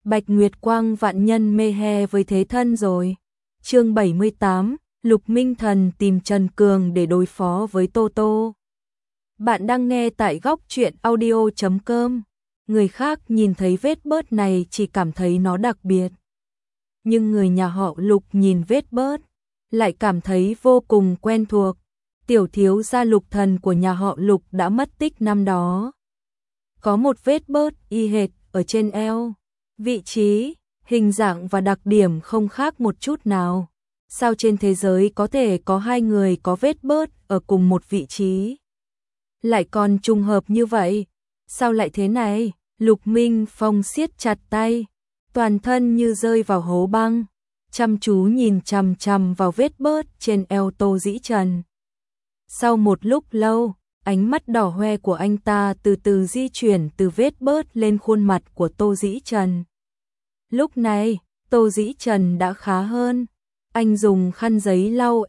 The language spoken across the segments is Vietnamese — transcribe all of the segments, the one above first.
Bạch Nguyệt Quang vạn nhân mê he với thế thân rồi. Chương 78, Lục Minh Thần tìm Trần Cường để đối phó với Tô Tô. Bạn đang nghe tại góc truyện audio.com. Người khác nhìn thấy vết bớt này chỉ cảm thấy nó đặc biệt. Nhưng người nhà họ Lục nhìn vết bớt, lại cảm thấy vô cùng quen thuộc. Tiểu thiếu gia Lục Thần của nhà họ Lục đã mất tích năm đó. Có một vết bớt y hệt ở trên eo. Vị trí, hình dạng và đặc điểm không khác một chút nào. Sao trên thế giới có thể có hai người có vết bớt ở cùng một vị trí? Lại còn trùng hợp như vậy? Sao lại thế này? Lục Minh Phong siết chặt tay, toàn thân như rơi vào hố băng, chăm chú nhìn chằm chằm vào vết bớt trên eo Tô Dĩ Trần. Sau một lúc lâu, ánh mắt đỏ hoe của anh ta từ từ di chuyển từ vết bớt lên khuôn mặt của Tô Dĩ Trần. Lúc này, Tô Dĩ Trần đã khá hơn. Anh dùng khăn giấy lau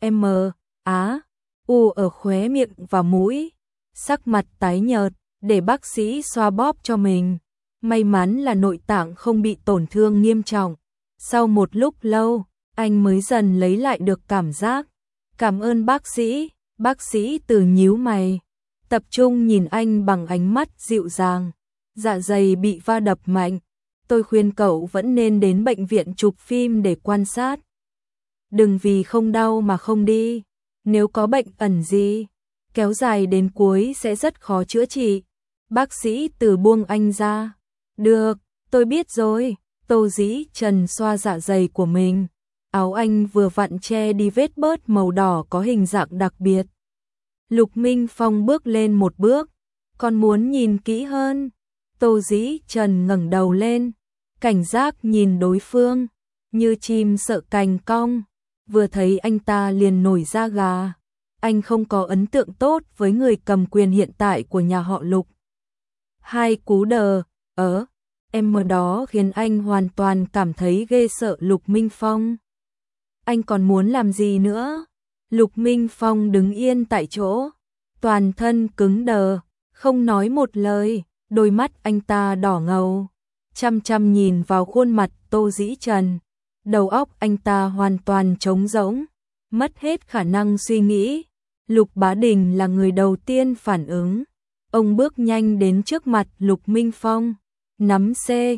u ở khóe miệng và mũi, sắc mặt tái nhợt, để bác sĩ xoa bóp cho mình. May mắn là nội tạng không bị tổn thương nghiêm trọng. Sau một lúc lâu, anh mới dần lấy lại được cảm giác. Cảm ơn bác sĩ. Bác sĩ Từ nhíu mày, tập trung nhìn anh bằng ánh mắt dịu dàng. Dạ dày bị va đập mạnh. Tôi khuyên cậu vẫn nên đến bệnh viện chụp phim để quan sát. Đừng vì không đau mà không đi. Nếu có bệnh ẩn gì, kéo dài đến cuối sẽ rất khó chữa trị. Bác sĩ Từ buông anh ra. Được, tôi biết rồi. Tô Dĩ Trần xoa dạ dày của mình. Áo anh vừa vặn che đi vết bớt màu đỏ có hình dạng đặc biệt. Lục Minh Phong bước lên một bước. Còn muốn nhìn kỹ hơn? Tô Dĩ Trần ngẩng đầu lên, cảnh giác nhìn đối phương, như chim sợ cành cong. Vừa thấy anh ta liền nổi da gà. Anh không có ấn tượng tốt với người cầm quyền hiện tại của nhà họ Lục. Hai cú đờ em đó khiến anh hoàn toàn cảm thấy ghê sợ Lục Minh Phong. Anh còn muốn làm gì nữa? Lục Minh Phong đứng yên tại chỗ, toàn thân cứng đờ, không nói một lời. Đôi mắt anh ta đỏ ngầu, chăm chăm nhìn vào khuôn mặt Tô Dĩ Trần. Đầu óc anh ta hoàn toàn trống rỗng, mất hết khả năng suy nghĩ. Lục Bá Đình là người đầu tiên phản ứng. Ông bước nhanh đến trước mặt Lục Minh Phong, nắm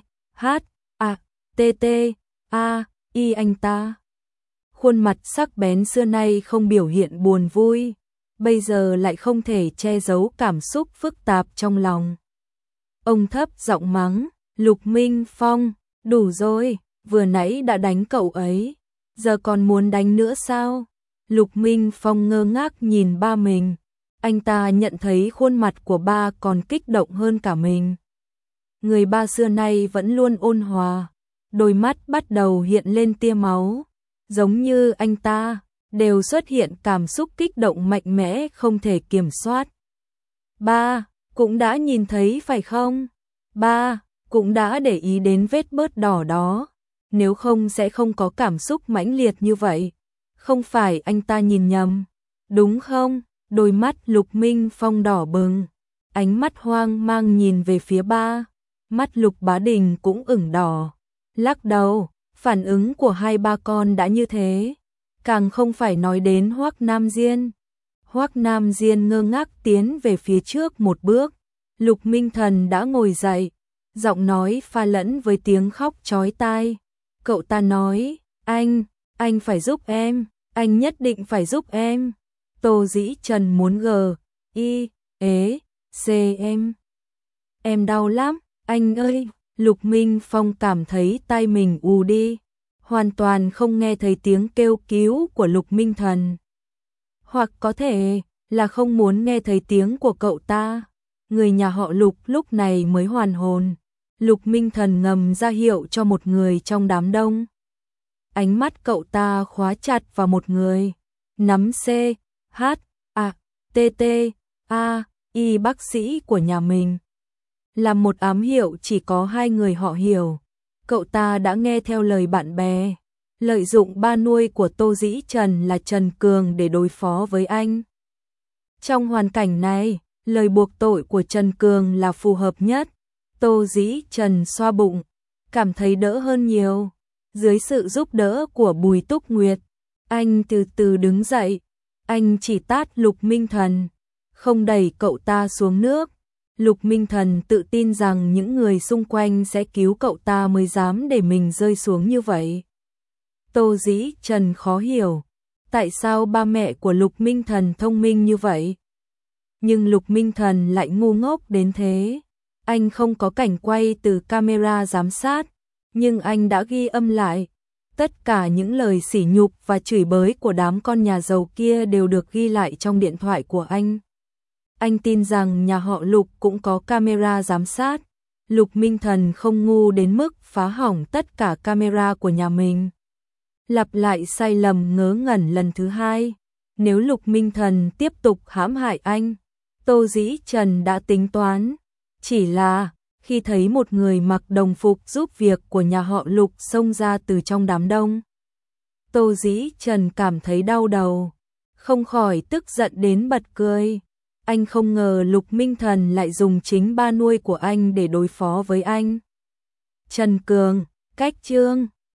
anh ta. Khuôn mặt sắc bén xưa nay không biểu hiện buồn vui, bây giờ lại không thể che giấu cảm xúc phức tạp trong lòng. Ông thấp giọng mắng, Lục Minh Phong, đủ rồi, vừa nãy đã đánh cậu ấy, giờ còn muốn đánh nữa sao? Lục Minh Phong ngơ ngác nhìn ba mình, anh ta nhận thấy khuôn mặt của ba còn kích động hơn cả mình. Người ba xưa nay vẫn luôn ôn hòa, đôi mắt bắt đầu hiện lên tia máu, giống như anh ta, đều xuất hiện cảm xúc kích động mạnh mẽ không thể kiểm soát. Ba, cũng đã nhìn thấy phải không? Ba, cũng đã để ý đến vết bớt đỏ đó, nếu không sẽ không có cảm xúc mãnh liệt như vậy. Không phải anh ta nhìn nhầm, đúng không? Đôi mắt Lục Minh Phong đỏ bừng, ánh mắt hoang mang nhìn về phía ba. Mắt Lục Bá Đình cũng ửng đỏ, lắc đầu. Phản ứng của hai ba con đã như thế, càng không phải nói đến Hoắc Nam Diên. Hoắc Nam Diên ngơ ngác tiến về phía trước một bước. Lục Minh Thần đã ngồi dậy, giọng nói pha lẫn với tiếng khóc chói tai. Cậu ta nói, anh phải giúp em, anh nhất định phải giúp em. Tô Dĩ Trần muốn em đau lắm, anh ơi. Lục Minh Phong cảm thấy tai mình ù đi, hoàn toàn không nghe thấy tiếng kêu cứu của Lục Minh Thần. Hoặc có thể là không muốn nghe thấy tiếng của cậu ta. Người nhà họ Lục lúc này mới hoàn hồn. Lục Minh Thần ngầm ra hiệu cho một người trong đám đông. Ánh mắt cậu ta khóa chặt vào một người, nắm bác sĩ của nhà mình. Là một ám hiệu chỉ có hai người họ hiểu. Cậu ta đã nghe theo lời bạn bè, lợi dụng ba nuôi của Tô Dĩ Trần là Trần Cường để đối phó với anh. Trong hoàn cảnh này, lời buộc tội của Trần Cường là phù hợp nhất. Tô Dĩ Trần xoa bụng, cảm thấy đỡ hơn nhiều. Dưới sự giúp đỡ của Bùi Túc Nguyệt, anh từ từ đứng dậy, anh chỉ tát Lục Minh Thần, không đẩy cậu ta xuống nước. Lục Minh Thần tự tin rằng những người xung quanh sẽ cứu cậu ta mới dám để mình rơi xuống như vậy. Tô Dĩ Trần khó hiểu, tại sao ba mẹ của Lục Minh Thần thông minh như vậy? Nhưng Lục Minh Thần lại ngu ngốc đến thế. Anh không có cảnh quay từ camera giám sát, nhưng anh đã ghi âm lại. Tất cả những lời sỉ nhục và chửi bới của đám con nhà giàu kia đều được ghi lại trong điện thoại của anh. Anh tin rằng nhà họ Lục cũng có camera giám sát. Lục Minh Thần không ngu đến mức phá hỏng tất cả camera của nhà mình. Lặp lại sai lầm ngớ ngẩn lần thứ hai. Nếu Lục Minh Thần tiếp tục hãm hại anh, Tô Dĩ Trần đã tính toán. Chỉ là, khi thấy một người mặc đồng phục giúp việc của nhà họ Lục xông ra từ trong đám đông, Tô Dĩ Trần cảm thấy đau đầu, không khỏi tức giận đến bật cười. Anh không ngờ Lục Minh Thần lại dùng chính ba nuôi của anh để đối phó với anh. Trần Cường, cách chương